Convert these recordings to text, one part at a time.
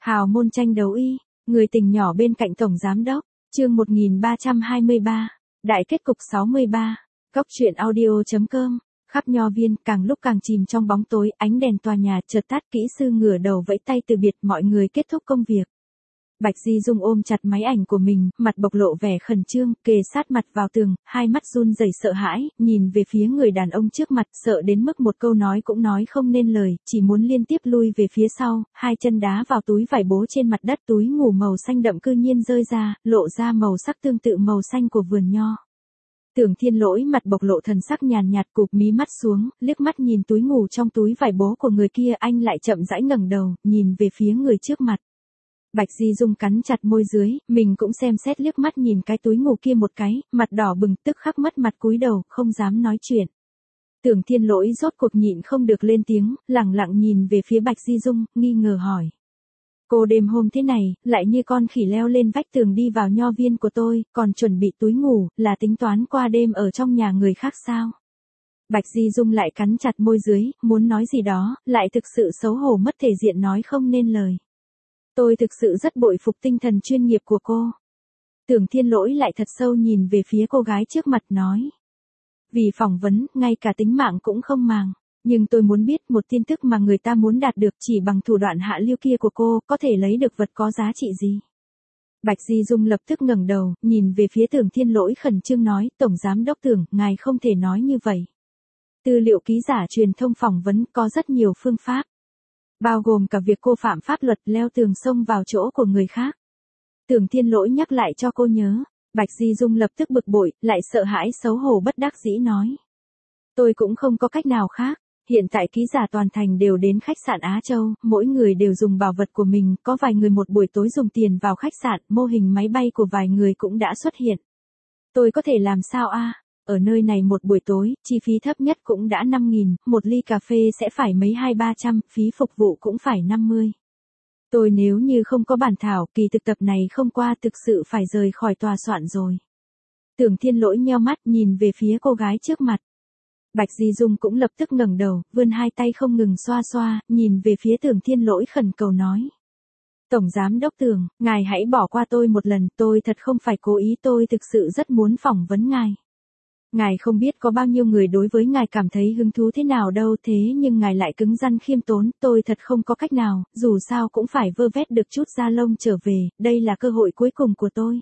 Hào môn tranh đấu y, người tình nhỏ bên cạnh tổng giám đốc, chương 1323, đại kết cục 63, góc truyện audio.com, khắp Nho Viên càng lúc càng chìm trong bóng tối, ánh đèn tòa nhà chợt tắt, kỹ sư ngửa đầu vẫy tay từ biệt, mọi người kết thúc công việc. Bạch Di Dung ôm chặt máy ảnh của mình, mặt bộc lộ vẻ khẩn trương, kề sát mặt vào tường, hai mắt run rẩy sợ hãi, nhìn về phía người đàn ông trước mặt, sợ đến mức một câu nói cũng nói không nên lời, chỉ muốn liên tiếp lui về phía sau, hai chân đá vào túi vải bố trên mặt đất, túi ngủ màu xanh đậm cư nhiên rơi ra, lộ ra màu sắc tương tự màu xanh của vườn nho. Tưởng Thiên Lỗi mặt bộc lộ thần sắc nhàn nhạt, cụp mí mắt xuống, liếc mắt nhìn túi ngủ trong túi vải bố của người kia, anh lại chậm rãi ngẩng đầu, nhìn về phía người trước mặt. Bạch Di Dung cắn chặt môi dưới, mình cũng xem xét liếc mắt nhìn cái túi ngủ kia một cái, mặt đỏ bừng, tức khắc mất mặt cúi đầu, không dám nói chuyện. Tưởng Thiên Lỗi rốt cuộc nhịn không được lên tiếng, lẳng lặng nhìn về phía Bạch Di Dung, nghi ngờ hỏi. Cô đêm hôm thế này, lại như con khỉ leo lên vách tường đi vào nho viên của tôi, còn chuẩn bị túi ngủ, là tính toán qua đêm ở trong nhà người khác sao? Bạch Di Dung lại cắn chặt môi dưới, muốn nói gì đó, lại thực sự xấu hổ mất thể diện nói không nên lời. Tôi thực sự rất bội phục tinh thần chuyên nghiệp của cô. Tưởng Thiên Lỗi lại thật sâu nhìn về phía cô gái trước mặt nói. Vì phỏng vấn, ngay cả tính mạng cũng không màng. Nhưng tôi muốn biết một tin tức mà người ta muốn đạt được chỉ bằng thủ đoạn hạ lưu kia của cô, có thể lấy được vật có giá trị gì. Bạch Di Dung lập tức ngẩng đầu, nhìn về phía Tưởng Thiên Lỗi khẩn trương nói, Tổng Giám Đốc Tưởng, ngài không thể nói như vậy. Tư liệu ký giả truyền thông phỏng vấn có rất nhiều phương pháp. Bao gồm cả việc cô phạm pháp luật leo tường xông vào chỗ của người khác. Tưởng Thiên Lỗi nhắc lại cho cô nhớ. Bạch Di Dung lập tức bực bội, lại sợ hãi xấu hổ bất đắc dĩ nói. Tôi cũng không có cách nào khác. Hiện tại ký giả toàn thành đều đến khách sạn Á Châu, mỗi người đều dùng bảo vật của mình, có vài người một buổi tối dùng tiền vào khách sạn, mô hình máy bay của vài người cũng đã xuất hiện. Tôi có thể làm sao a? Ở nơi này một buổi tối, chi phí thấp nhất cũng đã 5.000, một ly cà phê sẽ phải mấy 200-300, phí phục vụ cũng phải 50. Tôi nếu như không có bản thảo, kỳ thực tập này không qua thực sự phải rời khỏi tòa soạn rồi. Tưởng Thiên Lỗi nheo mắt nhìn về phía cô gái trước mặt. Bạch Di Dung cũng lập tức ngẩng đầu, vươn hai tay không ngừng xoa xoa, nhìn về phía Tưởng Thiên Lỗi khẩn cầu nói. Tổng Giám Đốc Tưởng, ngài hãy bỏ qua tôi một lần, tôi thật không phải cố ý, tôi thực sự rất muốn phỏng vấn ngài. Ngài không biết có bao nhiêu người đối với ngài cảm thấy hứng thú thế nào đâu, thế nhưng ngài lại cứng rắn khiêm tốn, tôi thật không có cách nào, dù sao cũng phải vơ vét được chút da lông trở về, đây là cơ hội cuối cùng của tôi.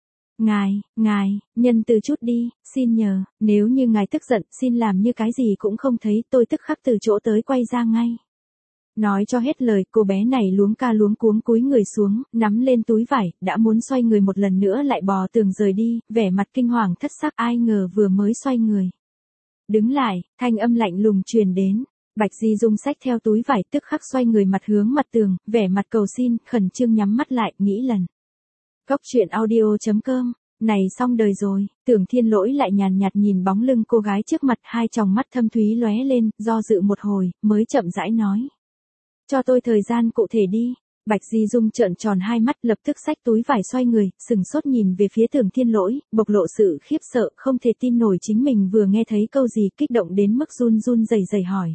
Ngài, nhân từ chút đi, xin nhờ, nếu như ngài tức giận, xin làm như cái gì cũng không thấy, tôi tức khắc từ chỗ tới quay ra ngay. Nói cho hết lời, cô bé này luống ca luống cuống cúi người xuống, nắm lên túi vải, đã muốn xoay người một lần nữa lại bò tường rời đi, vẻ mặt kinh hoàng thất sắc, ai ngờ vừa mới xoay người. Đứng lại, thanh âm lạnh lùng truyền đến. Bạch Di Dung xách theo túi vải tức khắc xoay người mặt hướng mặt tường, vẻ mặt cầu xin, khẩn trương nhắm mắt lại, nghĩ lần. Góc truyện audio.com, này xong đời rồi, Tưởng Thiên Lỗi lại nhàn nhạt nhìn bóng lưng cô gái trước mặt, hai tròng mắt thâm thúy lóe lên, do dự một hồi, mới chậm rãi nói. Cho tôi thời gian cụ thể đi. Bạch Di Dung trợn tròn hai mắt, lập tức xách túi vải xoay người, sừng sốt nhìn về phía Tưởng Thiên Lỗi, bộc lộ sự khiếp sợ, không thể tin nổi chính mình vừa nghe thấy câu gì, kích động đến mức run run rẩy rẩy hỏi.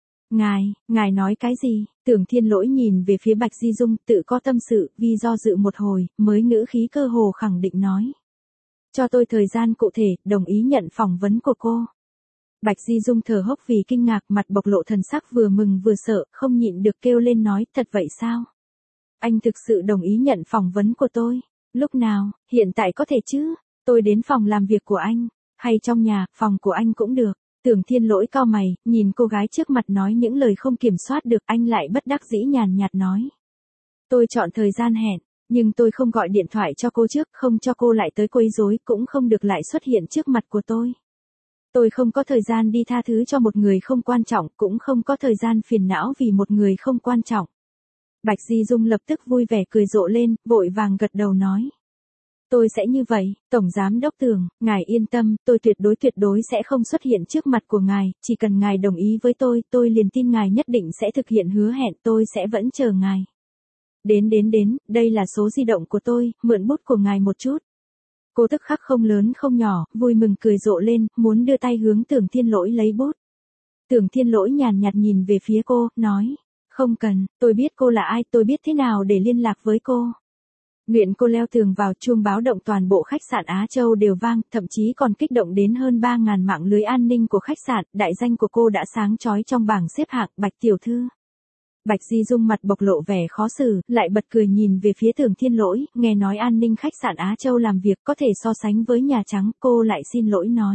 Ngài nói cái gì? Tưởng Thiên Lỗi nhìn về phía Bạch Di Dung, tự có tâm sự, vì do dự một hồi, mới ngữ khí cơ hồ khẳng định nói. Cho tôi thời gian cụ thể, đồng ý nhận phỏng vấn của cô. Bạch Di Dung thở hốc vì kinh ngạc, mặt bộc lộ thần sắc vừa mừng vừa sợ, không nhịn được kêu lên nói, thật vậy sao? Anh thực sự đồng ý nhận phỏng vấn của tôi? Lúc nào, hiện tại có thể chứ? Tôi đến phòng làm việc của anh, hay trong nhà, phòng của anh cũng được. Tưởng Thiên Lỗi cau mày, nhìn cô gái trước mặt nói những lời không kiểm soát được, anh lại bất đắc dĩ nhàn nhạt nói. Tôi chọn thời gian hẹn, nhưng tôi không gọi điện thoại cho cô trước, không cho cô lại tới quấy rối, cũng không được lại xuất hiện trước mặt của tôi. Tôi không có thời gian đi tha thứ cho một người không quan trọng, cũng không có thời gian phiền não vì một người không quan trọng. Bạch Di Dung lập tức vui vẻ cười rộ lên, vội vàng gật đầu nói. Tôi sẽ như vậy, Tổng Giám Đốc Tưởng, ngài yên tâm, tôi tuyệt đối sẽ không xuất hiện trước mặt của ngài, chỉ cần ngài đồng ý với tôi liền tin ngài nhất định sẽ thực hiện hứa hẹn, tôi sẽ vẫn chờ ngài. Đến, đây là số di động của tôi, mượn bút của ngài một chút. Cô tức khắc không lớn không nhỏ, vui mừng cười rộ lên, muốn đưa tay hướng Tưởng Thiên Lỗi lấy bút. Tưởng Thiên Lỗi nhàn nhạt nhìn về phía cô, nói, Không cần, tôi biết cô là ai, tôi biết thế nào để liên lạc với cô. Nguyện cô leo tường vào, chuông báo động toàn bộ khách sạn Á Châu đều vang, thậm chí còn kích động đến hơn 3.000 mạng lưới an ninh của khách sạn, đại danh của cô đã sáng chói trong bảng xếp hạng, Bạch tiểu thư. Bạch Di Dung mặt bộc lộ vẻ khó xử, lại bật cười nhìn về phía Tưởng Thiên Lỗi, nghe nói an ninh khách sạn Á Châu làm việc có thể so sánh với Nhà Trắng, cô lại xin lỗi nói.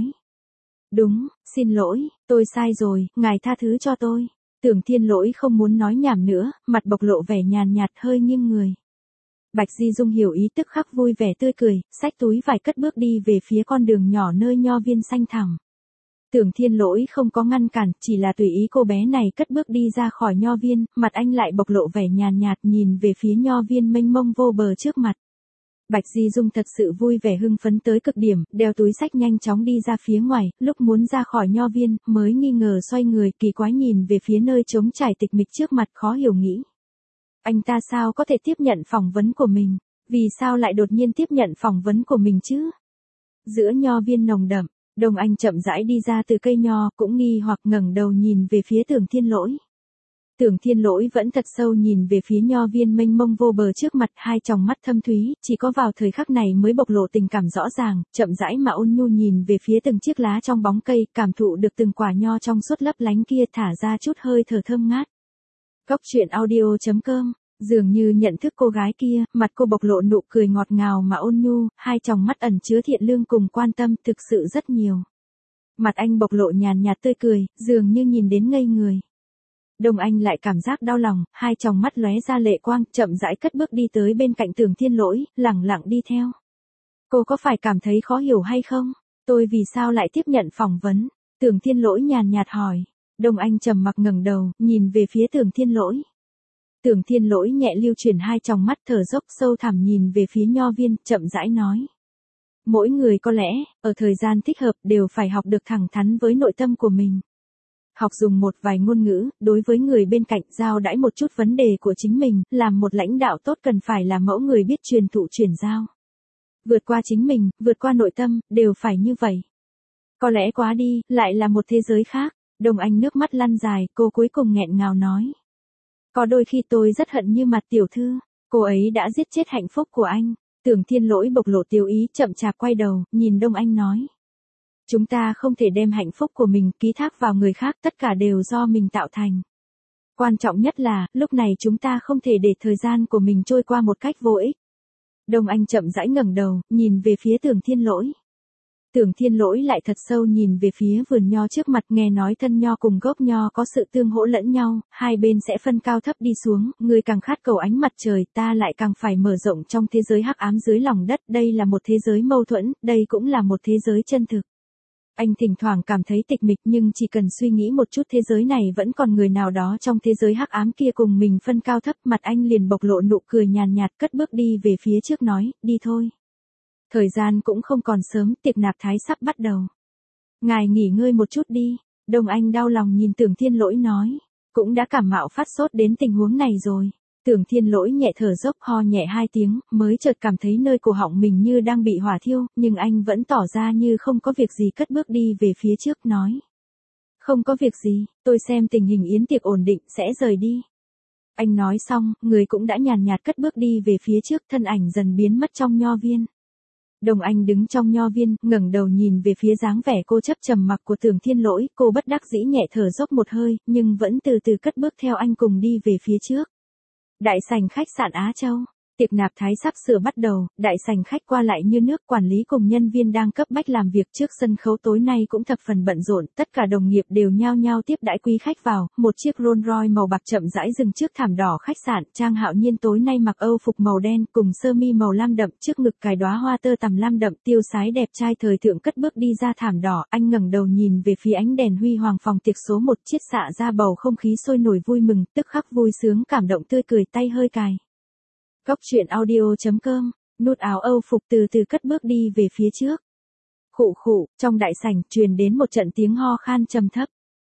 Đúng, xin lỗi, tôi sai rồi, ngài tha thứ cho tôi. Tưởng Thiên Lỗi không muốn nói nhảm nữa, mặt bộc lộ vẻ nhàn nhạt hơi nghiêng người. Bạch Di Dung hiểu ý tức khắc vui vẻ tươi cười, xách túi vải cất bước đi về phía con đường nhỏ nơi nho viên xanh thẳm. Tưởng Thiên Lỗi không có ngăn cản, chỉ là tùy ý cô bé này cất bước đi ra khỏi nho viên, mặt anh lại bộc lộ vẻ nhàn nhạt nhìn về phía nho viên mênh mông vô bờ trước mặt. Bạch Di Dung thật sự vui vẻ hưng phấn tới cực điểm, đeo túi xách nhanh chóng đi ra phía ngoài, lúc muốn ra khỏi nho viên, mới nghi ngờ xoay người kỳ quái nhìn về phía nơi trống trải tịch mịch trước mặt khó hiểu nghĩ. Anh ta sao có thể tiếp nhận phỏng vấn của mình? Vì sao lại đột nhiên tiếp nhận phỏng vấn của mình chứ? Giữa nho viên nồng đậm, Đông Anh chậm rãi đi ra từ cây nho, cũng nghi hoặc ngẩng đầu nhìn về phía Tưởng Thiên Lỗi. Tưởng Thiên Lỗi vẫn thật sâu nhìn về phía nho viên mênh mông vô bờ trước mặt, hai tròng mắt thâm thúy, chỉ có vào thời khắc này mới bộc lộ tình cảm rõ ràng, chậm rãi mà ôn nhu nhìn về phía từng chiếc lá trong bóng cây, cảm thụ được từng quả nho trong suốt lấp lánh kia thả ra chút hơi thở thơm ngát. Góc truyện audio.com. Dường như nhận thức cô gái kia, mặt cô bộc lộ nụ cười ngọt ngào mà ôn nhu, hai tròng mắt ẩn chứa thiện lương cùng quan tâm thực sự rất nhiều. Mặt anh bộc lộ nhàn nhạt tươi cười, dường như nhìn đến ngây người. Đông Anh lại cảm giác đau lòng, hai tròng mắt lóe ra lệ quang, chậm rãi cất bước đi tới bên cạnh Tưởng Thiên Lỗi, lẳng lặng đi theo. Cô có phải cảm thấy khó hiểu hay không? Tôi vì sao lại tiếp nhận phỏng vấn? Tưởng Thiên Lỗi nhàn nhạt hỏi. Đông Anh trầm mặc ngẩng đầu, nhìn về phía Tưởng Thiên Lỗi. Tưởng Thiên Lỗi nhẹ lưu chuyển hai tròng mắt thở dốc sâu thẳm nhìn về phía nho viên, chậm rãi nói. Mỗi người có lẽ, ở thời gian thích hợp đều phải học được thẳng thắn với nội tâm của mình. Học dùng một vài ngôn ngữ, đối với người bên cạnh giao đãi một chút vấn đề của chính mình, làm một lãnh đạo tốt cần phải là mẫu người biết truyền thụ truyền giao. Vượt qua chính mình, vượt qua nội tâm, đều phải như vậy. Có lẽ quá đi, lại là một thế giới khác. Đồng Anh nước mắt lăn dài, cô cuối cùng nghẹn ngào nói. Có đôi khi tôi rất hận như mặt tiểu thư, cô ấy đã giết chết hạnh phúc của anh. Tưởng Thiên Lỗi bộc lộ tiêu ý chậm chạp quay đầu, nhìn Đông Anh nói. Chúng ta không thể đem hạnh phúc của mình ký thác vào người khác, tất cả đều do mình tạo thành. Quan trọng nhất là, lúc này chúng ta không thể để thời gian của mình trôi qua một cách vô ích. Đông Anh chậm rãi ngẩng đầu, nhìn về phía Tưởng Thiên Lỗi. Tưởng Thiên Lỗi lại thật sâu nhìn về phía vườn nho trước mặt, nghe nói thân nho cùng gốc nho có sự tương hỗ lẫn nhau, hai bên sẽ phân cao thấp đi xuống, người càng khát cầu ánh mặt trời, ta lại càng phải mở rộng trong thế giới hắc ám dưới lòng đất, đây là một thế giới mâu thuẫn, đây cũng là một thế giới chân thực. Anh thỉnh thoảng cảm thấy tịch mịch nhưng chỉ cần suy nghĩ một chút thế giới này vẫn còn người nào đó trong thế giới hắc ám kia cùng mình phân cao thấp, mặt anh liền bộc lộ nụ cười nhàn nhạt cất bước đi về phía trước nói, đi thôi. Thời gian cũng không còn sớm, tiệc nạp thái sắp bắt đầu. Ngài nghỉ ngơi một chút đi, Đông Anh đau lòng nhìn Tưởng Thiên Lỗi nói, cũng đã cảm mạo phát sốt đến tình huống này rồi. Tưởng Thiên Lỗi nhẹ thở dốc ho nhẹ hai tiếng, mới chợt cảm thấy nơi cổ họng mình như đang bị hỏa thiêu, nhưng anh vẫn tỏ ra như không có việc gì cất bước đi về phía trước nói. Không có việc gì, tôi xem tình hình yến tiệc ổn định sẽ rời đi. Anh nói xong, người cũng đã nhàn nhạt cất bước đi về phía trước, thân ảnh dần biến mất trong nho viên. Đồng Anh đứng trong nho viên, ngẩng đầu nhìn về phía dáng vẻ cô chấp trầm mặc của Tưởng Thiên Lỗi, cô bất đắc dĩ nhẹ thở dốc một hơi, nhưng vẫn từ từ cất bước theo anh cùng đi về phía trước. Đại sảnh khách sạn Á Châu. Tiệc nạp thái sắp sửa bắt đầu, đại sảnh khách qua lại như nước, quản lý cùng nhân viên đang cấp bách làm việc trước sân khấu tối nay cũng thập phần bận rộn, tất cả đồng nghiệp đều nhao nhao tiếp đãi quý khách vào, một chiếc Rolls Royce màu bạc chậm rãi dừng trước thảm đỏ khách sạn, Trang Hạo Nhiên tối nay mặc Âu phục màu đen cùng sơ mi màu lam đậm, trước ngực cài đóa hoa tơ tằm lam đậm, tiêu sái đẹp trai thời thượng cất bước đi ra thảm đỏ, anh ngẩng đầu nhìn về phía ánh đèn huy hoàng phòng tiệc số 1, chiết xạ ra bầu không khí sôi nổi vui mừng, tức khắc vui sướng cảm động tươi cười tay hơi cài. Góc truyện audio.com, nút áo Âu phục từ từ cất bước đi về phía trước. Khụ khụ, trong đại sảnh truyền đến một trận tiếng ho khan trầm thấp.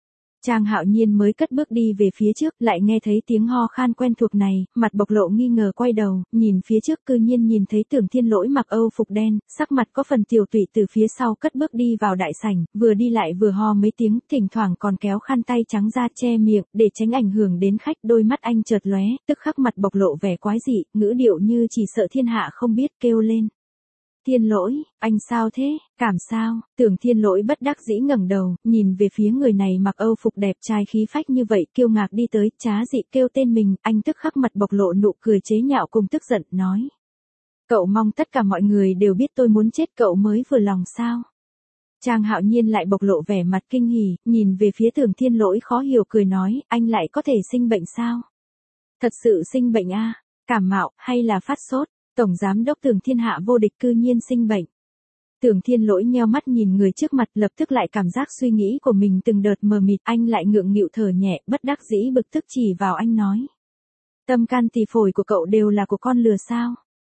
Trang Hạo Nhiên mới cất bước đi về phía trước, lại nghe thấy tiếng ho khan quen thuộc này, mặt bộc lộ nghi ngờ quay đầu, nhìn phía trước cư nhiên nhìn thấy Tưởng Thiên Lỗi mặc Âu phục đen, sắc mặt có phần tiều tụy từ phía sau cất bước đi vào đại sảnh, vừa đi lại vừa ho mấy tiếng, thỉnh thoảng còn kéo khăn tay trắng ra che miệng, để tránh ảnh hưởng đến khách. Đôi mắt anh chợt lóe, tức khắc mặt bộc lộ vẻ quái dị, ngữ điệu như chỉ sợ thiên hạ không biết, kêu lên. Thiên Lỗi, anh sao thế, cảm sao? Tưởng Thiên Lỗi bất đắc dĩ ngẩng đầu, nhìn về phía người này mặc Âu phục đẹp trai khí phách như vậy, kiêu ngạc đi tới, trá dị kêu tên mình, anh tức khắc mặt bộc lộ nụ cười chế nhạo cùng tức giận, nói. Cậu mong tất cả mọi người đều biết tôi muốn chết cậu mới vừa lòng sao? Trang Hạo Nhiên lại bộc lộ vẻ mặt kinh hỉ, nhìn về phía Tưởng Thiên Lỗi khó hiểu cười nói, anh lại có thể sinh bệnh sao? Thật sự sinh bệnh à? Cảm mạo, hay là phát sốt? Tổng giám đốc Tưởng Thiên Hạ vô địch cư nhiên sinh bệnh. Tưởng Thiên Lỗi nheo mắt nhìn người trước mặt, lập tức lại cảm giác suy nghĩ của mình từng đợt mờ mịt, anh lại ngượng nghịu thở nhẹ, bất đắc dĩ bực tức chỉ vào anh nói. Tâm can tỳ phổi của cậu đều là của con lừa sao?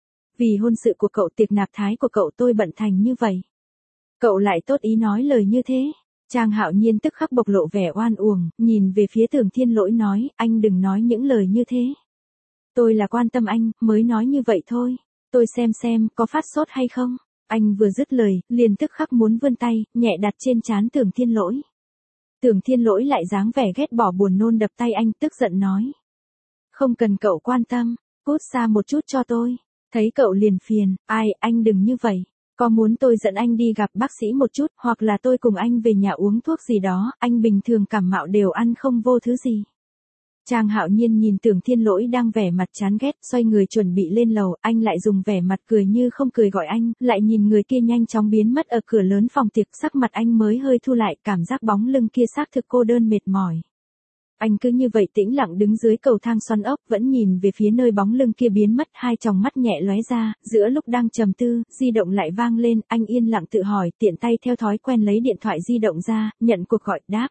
Vì hôn sự của cậu, tiệc nạp thái của cậu tôi bận thành như vậy. Cậu lại tốt ý nói lời như thế. Trang Hạo Nhiên tức khắc bộc lộ vẻ oan uổng, nhìn về phía Tưởng Thiên Lỗi nói, anh đừng nói những lời như thế. Tôi là quan tâm anh, mới nói như vậy thôi. Tôi xem có phát sốt hay không. Anh vừa dứt lời, liền tức khắc muốn vươn tay, nhẹ đặt trên trán Tưởng Thiên Lỗi. Tưởng Thiên Lỗi lại dáng vẻ ghét bỏ buồn nôn đập tay anh, tức giận nói. Không cần cậu quan tâm, cút xa một chút cho tôi. Thấy cậu liền phiền, ai, anh đừng như vậy. Có muốn tôi dẫn anh đi gặp bác sĩ một chút, hoặc là tôi cùng anh về nhà uống thuốc gì đó, anh bình thường cảm mạo đều ăn không vô thứ gì. Trang Hạo Nhiên nhìn Tưởng Thiên Lỗi đang vẻ mặt chán ghét, xoay người chuẩn bị lên lầu, anh lại dùng vẻ mặt cười như không cười gọi anh, lại nhìn người kia nhanh chóng biến mất ở cửa lớn phòng tiệc, sắc mặt anh mới hơi thu lại, cảm giác bóng lưng kia xác thực cô đơn mệt mỏi. Anh cứ như vậy tĩnh lặng đứng dưới cầu thang xoắn ốc, vẫn nhìn về phía nơi bóng lưng kia biến mất, hai tròng mắt nhẹ lóe ra, giữa lúc đang trầm tư, di động lại vang lên, anh yên lặng tự hỏi, tiện tay theo thói quen lấy điện thoại di động ra, nhận cuộc gọi, đáp.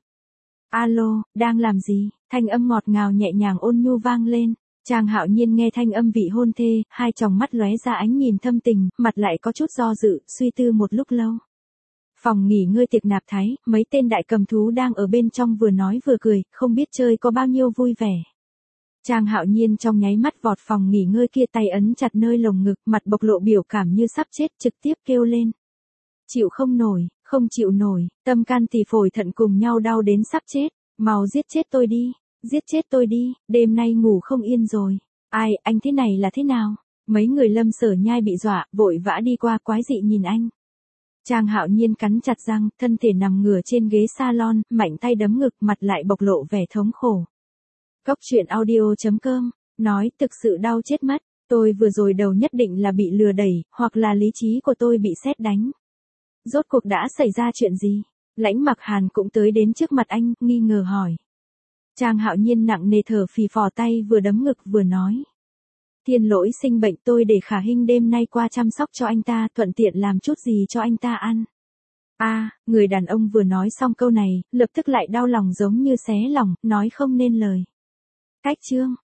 Alo, đang làm gì? Thanh âm ngọt ngào nhẹ nhàng ôn nhu vang lên. Trang Hạo Nhiên nghe thanh âm vị hôn thê, hai tròng mắt lóe ra ánh nhìn thâm tình, mặt lại có chút do dự, suy tư một lúc lâu. Phòng nghỉ ngơi tiệc nạp thái, mấy tên đại cầm thú đang ở bên trong vừa nói vừa cười, không biết chơi có bao nhiêu vui vẻ. Trang Hạo Nhiên trong nháy mắt vọt phòng nghỉ ngơi kia, tay ấn chặt nơi lồng ngực, mặt bộc lộ biểu cảm như sắp chết, trực tiếp kêu lên. Chịu không nổi, không chịu nổi, tâm can tỳ phổi thận cùng nhau đau đến sắp chết, mau giết chết tôi đi, giết chết tôi đi, đêm nay ngủ không yên rồi. Ai, anh thế này là thế nào? Mấy người Lâm Sở Nhai bị dọa, vội vã đi qua quái dị nhìn anh. Trang Hạo Nhiên cắn chặt răng, thân thể nằm ngửa trên ghế salon, mạnh tay đấm ngực, mặt lại bộc lộ vẻ thống khổ. Cốc truyện audio.com, nói thực sự đau chết mất, tôi vừa rồi đầu nhất định là bị lừa đẩy, hoặc là lý trí của tôi bị sét đánh. Rốt cuộc đã xảy ra chuyện gì? Lãnh Mặc Hàn cũng tới đến trước mặt anh, nghi ngờ hỏi. Trang Hạo Nhiên nặng nề thở phì phò, tay vừa đấm ngực vừa nói. Thiên Lỗi sinh bệnh, tôi để Khả Hinh đêm nay qua chăm sóc cho anh ta, thuận tiện làm chút gì cho anh ta ăn. Người đàn ông vừa nói xong câu này, lập tức lại đau lòng giống như xé lòng, nói không nên lời. Cách chương.